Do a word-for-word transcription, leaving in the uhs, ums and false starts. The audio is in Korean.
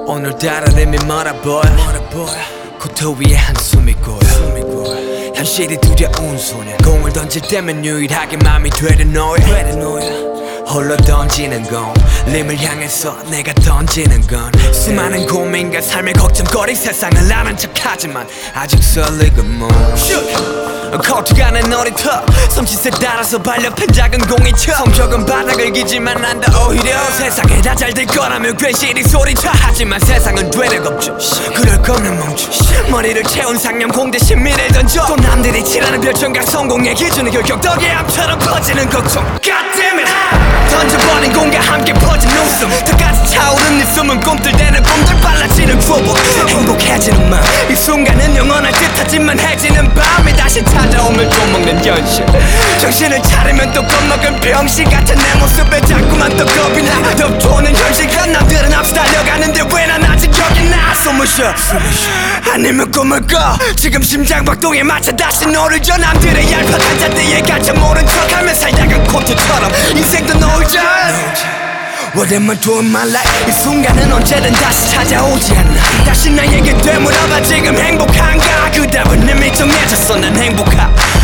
오늘따라 림이 멀어 보여 코트 위에 한숨이 고여 현실이 두려운 소녀 공을 던질 때면 유일하게 맘이 되는 너야 홀로 던지는 건 림을 향해서 내가 던지는 건 수많은 고민과 삶의 걱정거리 세상을 아는 척하지만 아직 설레고 뭐 코트가 내 놀이터 섬짓에 따라서 발렵한 작은 공이쳐 성격은 바닥을 기지만 난다 오히려 세상에 다 잘 될 거라며 괜시리 소리쳐 하지만 세상은 되레 겁죠 그럴 거면 멈춰 머리를 채운 상념 공대신 미래를 던져 또 남들이 칠하는 별점과 성공의 기준은 결격 덕에 암처럼 퍼지는 걱정 God damn it 던져버린 공과 함께 퍼진 웃음 턱까지 차오른 네 숨은 꿈틀대는 꿈들 빨라지는 초보 행복해지는 마음 이 순간은 영원할 듯하지만 해지는 밤이 다시 찾아오면 또 먹는 현실 정신을 차리면 또 겁먹은 병신 같은 내 모습에 자꾸만 또 겁이 나 덮쳐오는 현실과 남들은 앞서 달려가는데 왜 난 아직 여기 나 숨을 쉬어 아니면 꿈을 꿔 지금 심장박동에 맞춰 다시 너를 줘 남들의 얄팍한 잣대에 갇혀 모른 척하며 살다간 코트처럼 인생도 놀자 What am I doing my life 이 순간은 언제든 다시 찾아오지 않나 다시 나에게 되물어봐 지금 행복한가 그 답은 이미 정해졌어 난 행복하